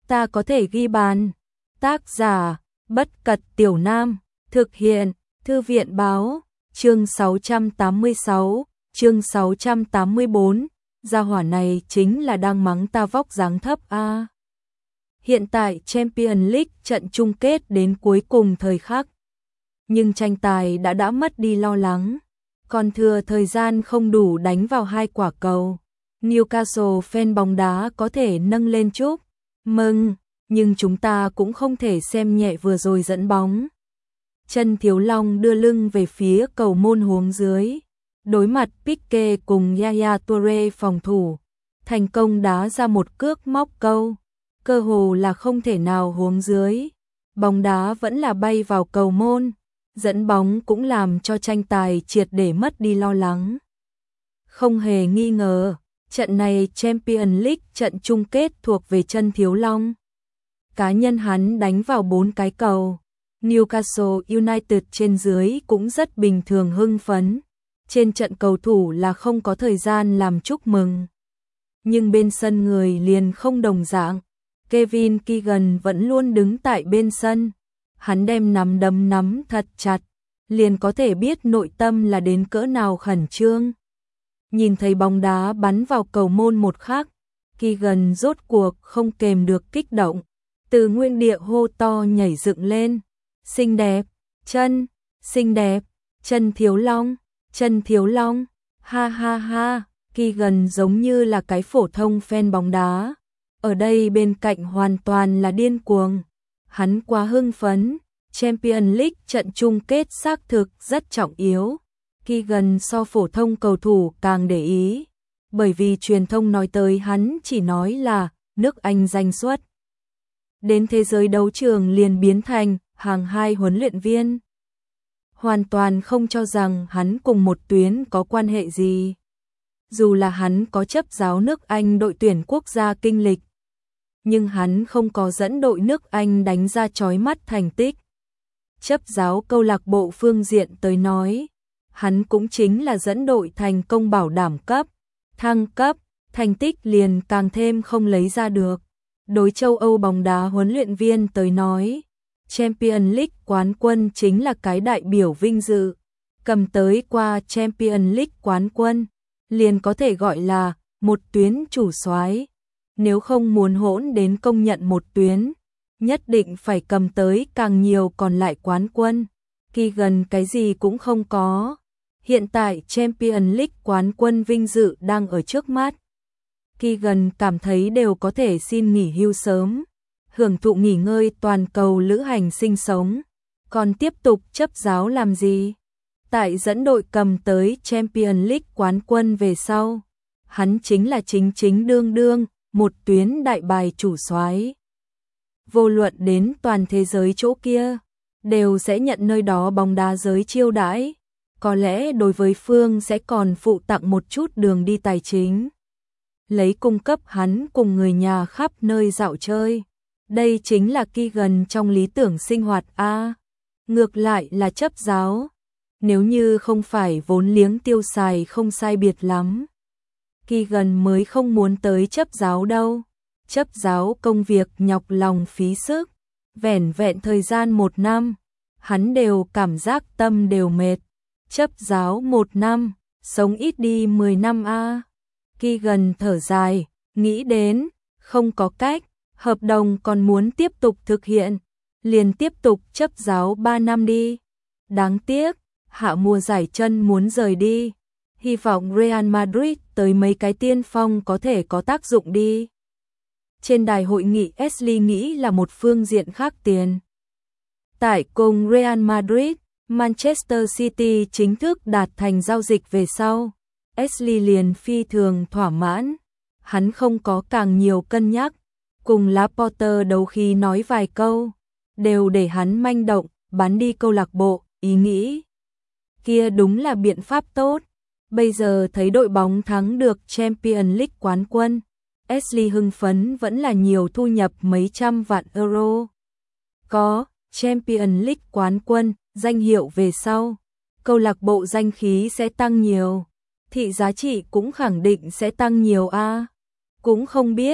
ta có thể ghi bàn. Tác giả, Bất Cật Tiểu Nam, thực hiện, Thư viện báo, chương 686, chương 684, gia hỏa này chính là đang mắng ta vóc dáng thấp a. Hiện tại Champions League trận chung kết đến cuối cùng thời khắc, nhưng tranh tài đã mất đi lo lắng, còn thừa thời gian không đủ đánh vào 2 quả cầu. Newcastle fan bóng đá có thể nâng lên chúc mừng, nhưng chúng ta cũng không thể xem nhẹ vừa rồi dẫn bóng. Chân Thiếu Long đưa lưng về phía cầu môn huống dưới, đối mặt Pique cùng Yaya Toure phòng thủ, thành công đá ra một cước móc câu, cơ hồ là không thể nào huống dưới. Bóng đá vẫn là bay vào cầu môn, dẫn bóng cũng làm cho tranh tài triệt để mất đi lo lắng. Không hề nghi ngờ, trận này Champions League trận chung kết thuộc về Chân Thiếu Long. Cá nhân hắn đánh vào 4 cái cầu. Newcastle United trên dưới cũng rất bình thường hưng phấn. Trên trận cầu thủ là không có thời gian làm chúc mừng. Nhưng bên sân người liền không đồng dạng. Kevin Keegan vẫn luôn đứng tại bên sân. Hắn đem nắm đấm nắm thật chặt, liền có thể biết nội tâm là đến cỡ nào khẩn trương. Nhìn thấy bóng đá bắn vào cầu môn một khắc, Keegan rốt cuộc không kềm được kích động, từ nguyên địa hô to nhảy dựng lên. Xinh đẹp, xinh đẹp, Chân Thiếu Long, Chân Thiếu Long, ha ha ha. Keegan giống như là cái phổ thông fan bóng đá. Ở đây bên cạnh hoàn toàn là điên cuồng. Hắn quá hưng phấn, Champions League trận chung kết xác thực rất trọng yếu. Keegan so phổ thông cầu thủ càng để ý, bởi vì truyền thông nói tới hắn chỉ nói là nước Anh danh xuất. Đến thế giới đấu trường liền biến thành hàng 2 huấn luyện viên. Hoàn toàn không cho rằng hắn cùng một tuyến có quan hệ gì. Dù là hắn có chấp giáo nước Anh đội tuyển quốc gia kinh lịch, nhưng hắn không có dẫn đội nước Anh đánh ra chói mắt thành tích. Chấp giáo câu lạc bộ phương diện tới nói, hắn cũng chính là dẫn đội thành công bảo đảm cấp, thăng cấp, thành tích liền càng thêm không lấy ra được. Đối châu Âu bóng đá huấn luyện viên tới nói, Champions League quán quân chính là cái đại biểu vinh dự. Cầm tới qua Champions League quán quân, liền có thể gọi là một tuyến chủ soái. Nếu không muốn hỗn đến công nhận một tuyến, nhất định phải cầm tới càng nhiều còn lại quán quân. Keegan cái gì cũng không có. Hiện tại Champions League quán quân vinh dự đang ở trước mắt. Keegan cảm thấy đều có thể xin nghỉ hưu sớm, hưởng thụ nghỉ ngơi toàn cầu lữ hành sinh sống, còn tiếp tục chấp giáo làm gì? Tại dẫn đội cầm tới Champions League quán quân về sau, hắn chính là chính đương một tuyến đại bài chủ soái. Vô luận đến toàn thế giới chỗ kia, đều sẽ nhận nơi đó bóng đá giới chiêu đãi. Có lẽ đối với phương sẽ còn phụ tặng một chút đường đi tài chính, lấy cung cấp hắn cùng người nhà khắp nơi dạo chơi. Đây chính là Keegan trong lý tưởng sinh hoạt a. Ngược lại là chấp giáo, nếu như không phải vốn liếng tiêu xài không sai biệt lắm, Keegan mới không muốn tới chấp giáo đâu. Chấp giáo công việc nhọc lòng phí sức, vẻn vẹn thời gian 1 năm, hắn đều cảm giác tâm đều mệt. Chấp giáo 1 năm, sống ít đi 10 năm a. Keegan thở dài, nghĩ đến, không có cách, hợp đồng còn muốn tiếp tục thực hiện, liền tiếp tục chấp giáo 3 năm đi. Đáng tiếc, hạ mùa giải chân muốn rời đi, hy vọng Real Madrid tới mấy cái tiên phong có thể có tác dụng đi. Trên đài hội nghị Ashley nghĩ là một phương diện khác tiền. Tại cùng Real Madrid, Manchester City chính thức đạt thành giao dịch về sau, Ashley liền phi thường thỏa mãn. Hắn không có càng nhiều cân nhắc, cùng Laporte đấu khi nói vài câu, đều để hắn manh động, bán đi câu lạc bộ, ý nghĩ kia đúng là biện pháp tốt. Bây giờ thấy đội bóng thắng được Champions League quán quân, Ashley hưng phấn vẫn là nhiều thu nhập mấy trăm vạn euro. Có Champions League quán quân, danh hiệu về sau, câu lạc bộ danh khí sẽ tăng nhiều, thị giá trị cũng khẳng định sẽ tăng nhiều a. Cũng không biết,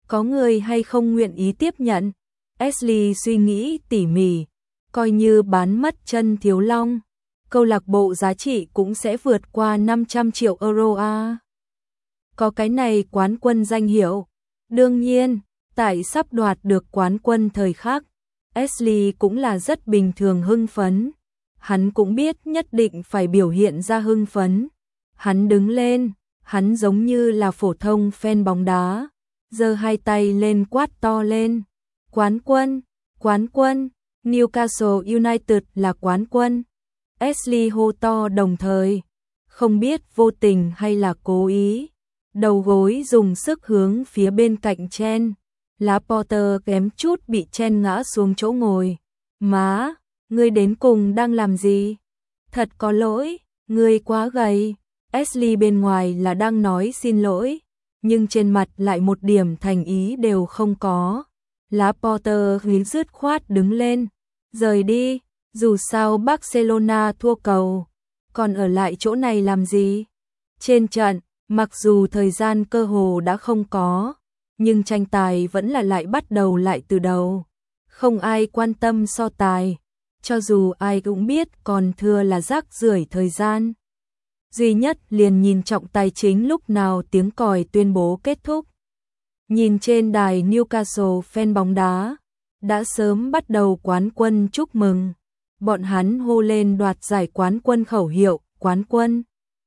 Có người hay không nguyện ý tiếp nhận? Ashley suy nghĩ tỉ mỉ, coi như bán mất chân Thiếu Long, câu lạc bộ giá trị cũng sẽ vượt qua 500 triệu euro a. Có cái này quán quân danh hiệu. Đương nhiên, tại sắp đoạt được quán quân thời khắc, Ashley cũng là rất bình thường hưng phấn. Hắn cũng biết nhất định phải biểu hiện ra hưng phấn. Hắn đứng lên, hắn giống như là phổ thông fan bóng đá, giơ hai tay lên quát to lên. Quán quân, quán quân, Newcastle United là quán quân. Ashley hô to đồng thời, không biết vô tình hay là cố ý. Đầu gối dùng sức hướng phía bên cạnh chen. Laporte kém chút bị chen ngã xuống chỗ ngồi. Má, ngươi đến cùng đang làm gì? Thật có lỗi, ngươi quá gầy. Ashley bên ngoài là đang nói xin lỗi, nhưng trên mặt lại một điểm thành ý đều không có. Laporte dứt khoát đứng lên, rời đi, dù sao Barcelona thua cầu, còn ở lại chỗ này làm gì? Trên trận, mặc dù thời gian cơ hồ đã không có, nhưng tranh tài vẫn là lại bắt đầu lại từ đầu. Không ai quan tâm so tài, cho dù ai cũng biết còn thừa là rác rưởi thời gian. Duy nhất liền nhìn trọng tài chính lúc nào tiếng còi tuyên bố kết thúc. Nhìn trên đài Newcastle fan bóng đá, đã sớm bắt đầu quán quân chúc mừng. Bọn hắn hô lên đoạt giải quán quân khẩu hiệu, quán quân.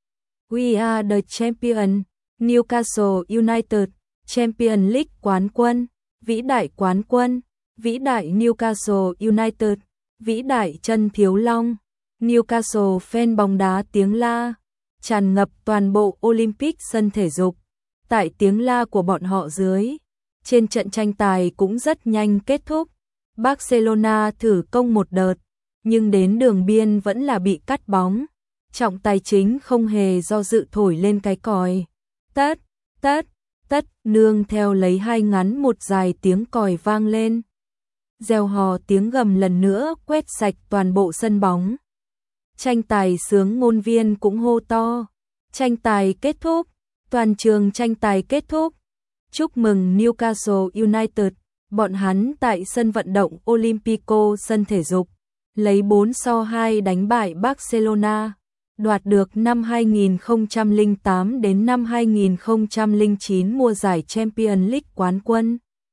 We are the champion, Newcastle United, Champion League quán quân, vĩ đại quán quân, vĩ đại Newcastle United, vĩ đại chân Thiếu Long. Newcastle fan bóng đá tiếng la, tràn ngập toàn bộ Olympic sân thể dục. Tại tiếng la của bọn họ dưới, trên trận tranh tài cũng rất nhanh kết thúc. Barcelona thử công một đợt, nhưng đến đường biên vẫn là bị cắt bóng. Trọng tài chính không hề do dự thổi lên cái còi. Tất, tất, tất, nương theo lấy hai ngắn một dài tiếng còi vang lên. Reo hò tiếng gầm lần nữa quét sạch toàn bộ sân bóng. Tranh tài sướng ngôn viên cũng hô to. Tranh tài kết thúc, toàn trường tranh tài kết thúc. Chúc mừng Newcastle United, bọn hắn tại sân vận động Olympico sân thể dục, lấy 4-2 đánh bại Barcelona, đoạt được năm 2008 đến năm 2009 mùa giải Champions League quán quân.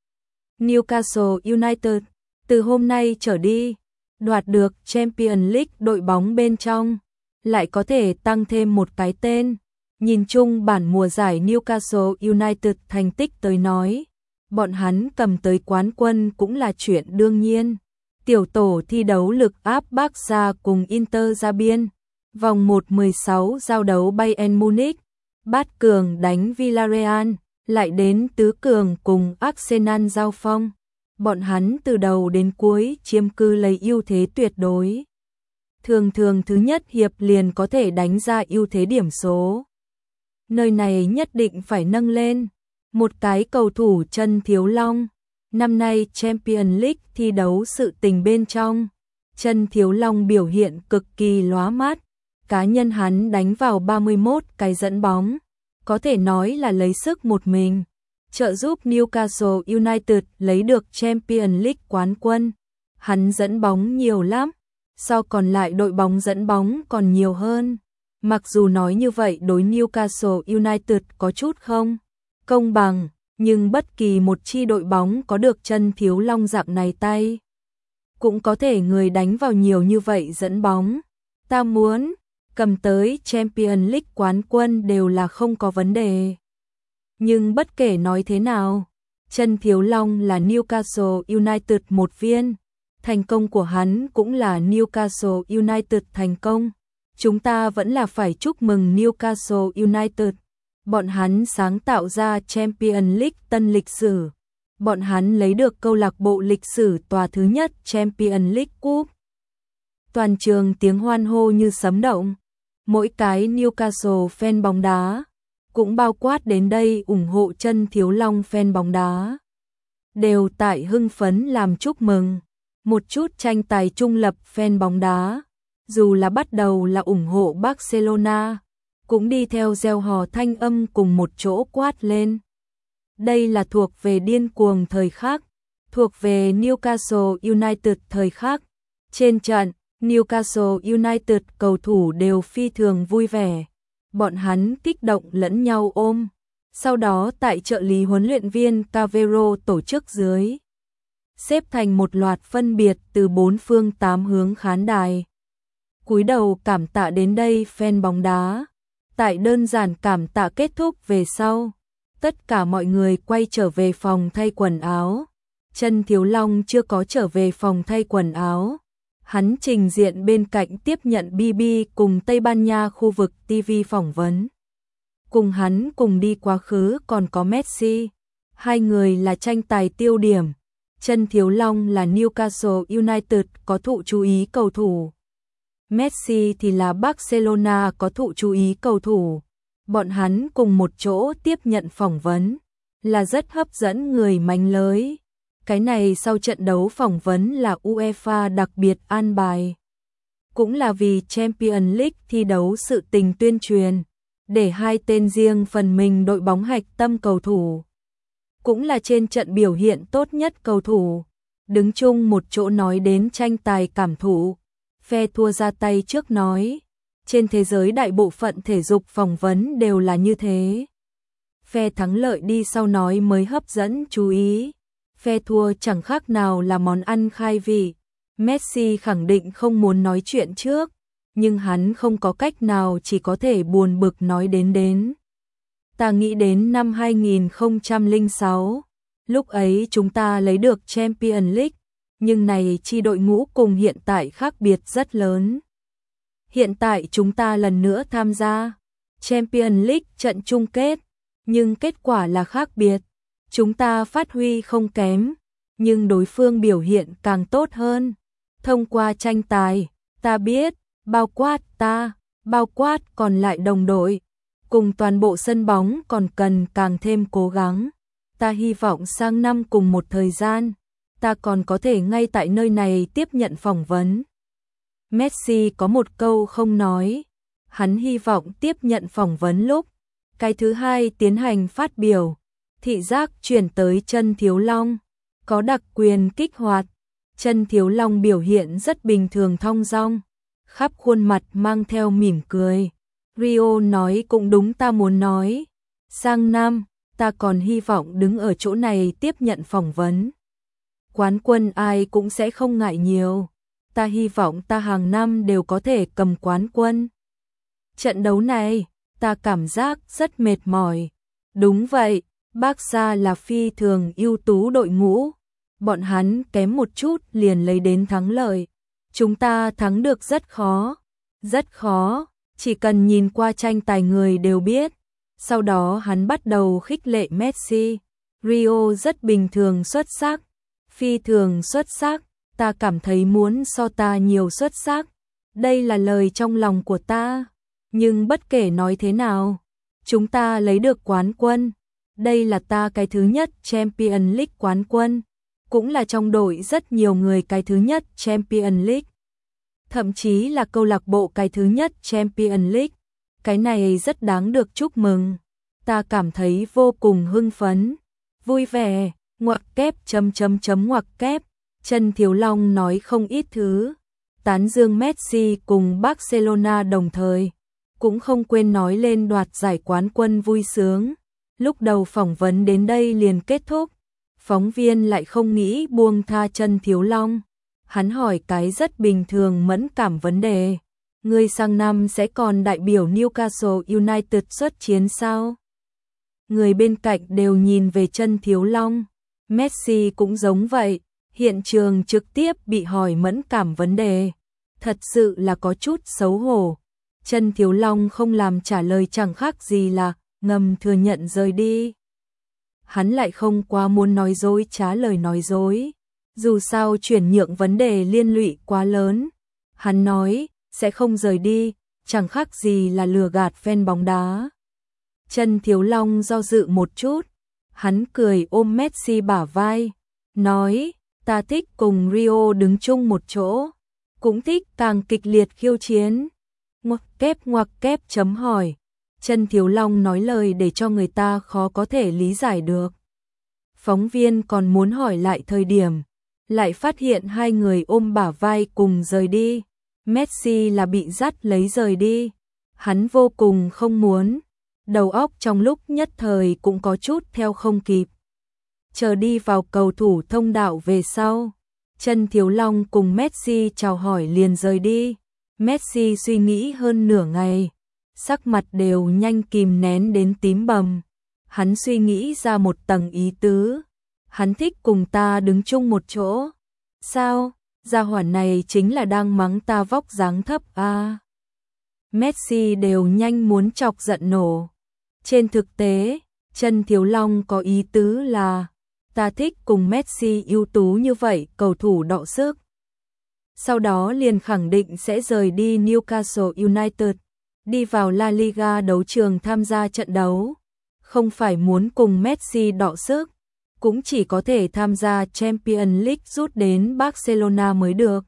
Newcastle United, từ hôm nay trở đi, đoạt được Champions League đội bóng bên trong, lại có thể tăng thêm một cái tên. Nhìn chung bản mùa giải Newcastle United thành tích tới nói, bọn hắn cầm tới quán quân cũng là chuyện đương nhiên. Tiểu tổ thi đấu lực áp Barca cùng Inter ra biên. Vòng 1/16 giao đấu Bayern Munich, bát cường đánh Villarreal, lại đến tứ cường cùng Arsenal giao phong. Bọn hắn từ đầu đến cuối chiếm cứ lấy ưu thế tuyệt đối. Thường thường thứ nhất hiệp liền có thể đánh ra ưu thế điểm số. Nơi này nhất định phải nâng lên một cái cầu thủ chân Thiếu Long. Năm nay Champions League thi đấu sự tình bên trong, chân Thiếu Long biểu hiện cực kỳ lóa mắt. Cá nhân hắn đánh vào 31 cái dẫn bóng, có thể nói là lấy sức một mình, trợ giúp Newcastle United lấy được Champions League quán quân. Hắn dẫn bóng nhiều lắm, so còn lại đội bóng dẫn bóng còn nhiều hơn. Mặc dù nói như vậy đối Newcastle United có chút không công bằng, nhưng bất kỳ một chi đội bóng có được chân Thiếu Long dạng này tay, cũng có thể người đánh vào nhiều như vậy dẫn bóng. Ta muốn cầm tới Champions League quán quân đều là không có vấn đề. Nhưng bất kể nói thế nào, chân Thiếu Long là Newcastle United một viên. Thành công của hắn cũng là Newcastle United thành công. Chúng ta vẫn là phải chúc mừng Newcastle United. Bọn hắn sáng tạo ra Champions League tân lịch sử. Bọn hắn lấy được câu lạc bộ lịch sử tòa thứ nhất Champions League Cup. Toàn trường tiếng hoan hô như sấm động. Mỗi cái Newcastle fan bóng đá, cũng bao quát đến đây ủng hộ chân Thiếu Long fan bóng đá, đều tại hưng phấn làm chúc mừng. Một chút tranh tài trung lập fan bóng đá, dù là bắt đầu là ủng hộ Barcelona, cũng đi theo reo hò thanh âm cùng một chỗ quát lên. Đây là thuộc về điên cuồng thời khắc, thuộc về Newcastle United thời khắc. Trên trận, Newcastle United cầu thủ đều phi thường vui vẻ. Bọn hắn kích động lẫn nhau ôm. Sau đó tại trợ lý huấn luyện viên Cavero tổ chức dưới, xếp thành một loạt phân biệt từ 4 phương 8 hướng khán đài. Cúi đầu cảm tạ đến đây fan bóng đá. Tại đơn giản cảm tạ kết thúc về sau, tất cả mọi người quay trở về phòng thay quần áo. Trần Thiếu Long chưa có trở về phòng thay quần áo. Hắn trình diện bên cạnh tiếp nhận BB cùng Tây Ban Nha khu vực TV phỏng vấn. Cùng hắn cùng đi quá khứ còn có Messi. Hai người là tranh tài tiêu điểm. Trần Thiếu Long là Newcastle United có thụ chú ý cầu thủ. Messi thì là Barcelona có thụ chú ý cầu thủ. Bọn hắn cùng một chỗ tiếp nhận phỏng vấn, là rất hấp dẫn người mánh lới. Cái này sau trận đấu phỏng vấn là UEFA đặc biệt an bài. Cũng là vì Champions League thi đấu sự tình tuyên truyền, để hai tên riêng phần mình đội bóng hạch tâm cầu thủ. Cũng là trên trận biểu hiện tốt nhất cầu thủ. Đứng chung một chỗ nói đến tranh tài cảm thụ. Phe thua ra tay trước nói. Trên thế giới đại bộ phận thể dục phỏng vấn đều là như thế. Phe thắng lợi đi sau nói mới hấp dẫn chú ý. Phe thua chẳng khác nào là món ăn khai vị. Messi khẳng định không muốn nói chuyện trước, nhưng hắn không có cách nào, chỉ có thể buồn bực nói đến. Ta nghĩ đến năm 2006, lúc ấy chúng ta lấy được Champions League, nhưng này chi đội ngũ cùng hiện tại khác biệt rất lớn. Hiện tại chúng ta lần nữa tham gia Champions League trận chung kết, nhưng kết quả là khác biệt. Chúng ta phát huy không kém, nhưng đối phương biểu hiện càng tốt hơn. Thông qua tranh tài, ta biết, bao quát còn lại đồng đội, cùng toàn bộ sân bóng còn cần càng thêm cố gắng. Ta hy vọng sang năm cùng một thời gian, ta còn có thể ngay tại nơi này tiếp nhận phỏng vấn. Messi có một câu không nói, hắn hy vọng tiếp nhận phỏng vấn lúc cái thứ hai tiến hành phát biểu. Thị giác chuyển tới Trần Thiếu Long, có đặc quyền kích hoạt. Trần Thiếu Long biểu hiện rất bình thường thong dong, khắp khuôn mặt mang theo mỉm cười. Rio nói cũng đúng, ta muốn nói, sang năm, ta còn hy vọng đứng ở chỗ này tiếp nhận phỏng vấn. Quán quân ai cũng sẽ không ngại nhiều, ta hy vọng ta hàng năm đều có thể cầm quán quân. Trận đấu này, ta cảm giác rất mệt mỏi. Đúng vậy, Barca là phi thường ưu tú đội ngũ. Bọn hắn kém một chút liền lấy đến thắng lợi. Chúng ta thắng được rất khó, chỉ cần nhìn qua tranh tài người đều biết. Sau đó hắn bắt đầu khích lệ Messi. Rio rất bình thường xuất sắc, phi thường xuất sắc, ta cảm thấy muốn so ta nhiều xuất sắc. Đây là lời trong lòng của ta. Nhưng bất kể nói thế nào, chúng ta lấy được quán quân. Đây là ta cái thứ nhất Champions League quán quân. Cũng là trong đội rất nhiều người cái thứ nhất Champions League. Thậm chí là câu lạc bộ cái thứ nhất Champions League. Cái này rất đáng được chúc mừng. Ta cảm thấy vô cùng hưng phấn, vui vẻ, ngoặc kép ngoặc kép. Trần Thiếu Long nói không ít thứ, tán dương Messi cùng Barcelona đồng thời, cũng không quên nói lên đoạt giải quán quân vui sướng. Lúc đầu phỏng vấn đến đây liền kết thúc, phóng viên lại không nghĩ buông tha Trần Thiếu Long. Hắn hỏi cái rất bình thường mẫn cảm vấn đề. Ngươi sang năm sẽ còn đại biểu Newcastle United xuất chiến sao? Người bên cạnh đều nhìn về Trần Thiếu Long. Messi cũng giống vậy, hiện trường trực tiếp bị hỏi mẫn cảm vấn đề. Thật sự là có chút xấu hổ. Trần Thiếu Long không làm trả lời chẳng khác gì là ngầm thừa nhận rời đi. Hắn lại không quá muốn nói dối trá lời nói dối. Dù sao chuyển nhượng vấn đề liên lụy quá lớn. Hắn nói sẽ không rời đi, chẳng khác gì là lừa gạt fan bóng đá. Trần Thiếu Long do dự một chút, hắn cười ôm Messi bả vai, nói, ta thích cùng Rio đứng chung một chỗ, cũng thích càng kịch liệt khiêu chiến. Ngoặc kép chấm hỏi. Trần Thiếu Long nói lời để cho người ta khó có thể lý giải được. Phóng viên còn muốn hỏi lại thời điểm, lại phát hiện hai người ôm bả vai cùng rời đi. Messi là bị dắt lấy rời đi. Hắn vô cùng không muốn. Đầu óc trong lúc nhất thời cũng có chút theo không kịp. Chờ đi vào cầu thủ thông đạo về sau, Trần Thiếu Long cùng Messi chào hỏi liền rời đi. Messi suy nghĩ hơn nửa ngày, sắc mặt đều nhanh kìm nén đến tím bầm. Hắn suy nghĩ ra một tầng ý tứ. Hắn thích cùng ta đứng chung một chỗ. Sao? Gia hỏa này chính là đang mắng ta vóc dáng thấp à? Messi đều nhanh muốn chọc giận nổ. Trên thực tế, Trần Thiếu Long có ý tứ là ta thích cùng Messi ưu tú như vậy cầu thủ đọ sức. Sau đó liền khẳng định sẽ rời đi Newcastle United, đi vào La Liga đấu trường tham gia trận đấu. Không phải muốn cùng Messi đọ sức, cũng chỉ có thể tham gia Champions League rút đến Barcelona mới được.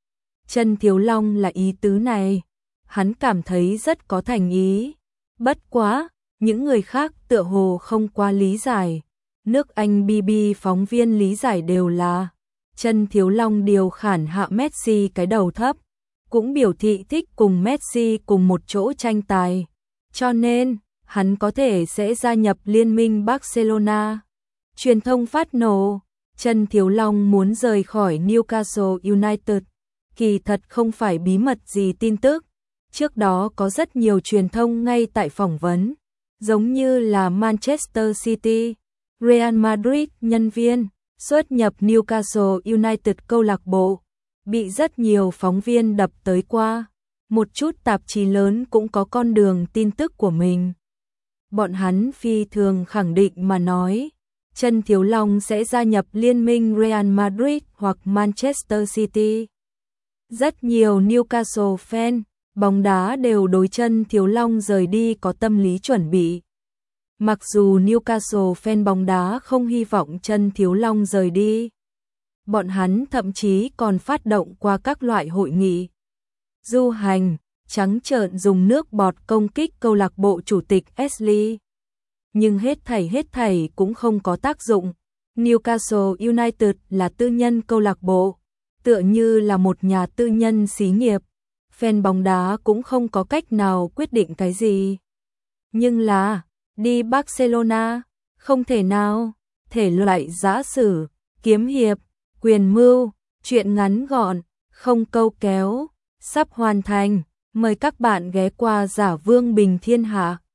Trần Thiếu Long là ý tứ này, hắn cảm thấy rất có thành ý. Bất quá, những người khác tựa hồ không quá lý giải. Nước Anh BB phóng viên lý giải đều là Trần Thiếu Long điều khản hạ Messi cái đầu thấp, cũng biểu thị thích cùng Messi cùng một chỗ tranh tài. Cho nên, hắn có thể sẽ gia nhập liên minh Barcelona. Truyền thông phát nổ, Trần Thiếu Long muốn rời khỏi Newcastle United. Kỳ thật không phải bí mật gì tin tức. Trước đó có rất nhiều truyền thông ngay tại phỏng vấn, giống như là Manchester City, Real Madrid nhân viên, xuất nhập Newcastle United câu lạc bộ, bị rất nhiều phóng viên đập tới qua. Một chút tạp chí lớn cũng có con đường tin tức của mình. Bọn hắn phi thường khẳng định mà nói, Trần Thiếu Long sẽ gia nhập liên minh Real Madrid hoặc Manchester City. Rất nhiều Newcastle fan, bóng đá đều đối Trần Thiếu Long rời đi có tâm lý chuẩn bị. Mặc dù Newcastle fan bóng đá không hy vọng Trần Thiếu Long rời đi, bọn hắn thậm chí còn phát động qua các loại hội nghị, du hành, trắng trợn dùng nước bọt công kích câu lạc bộ chủ tịch Ashley. Nhưng hết thảy cũng không có tác dụng. Newcastle United là tư nhân câu lạc bộ, tựa như là một nhà tư nhân xí nghiệp. Fan bóng đá cũng không có cách nào quyết định cái gì. Nhưng là, đi Barcelona, không thể nào, thể loại giã sử, kiếm hiệp, quyền mưu, chuyện ngắn gọn, không câu kéo, sắp hoàn thành. Mời các bạn ghé qua Giả Vương Bình Thiên Hạ.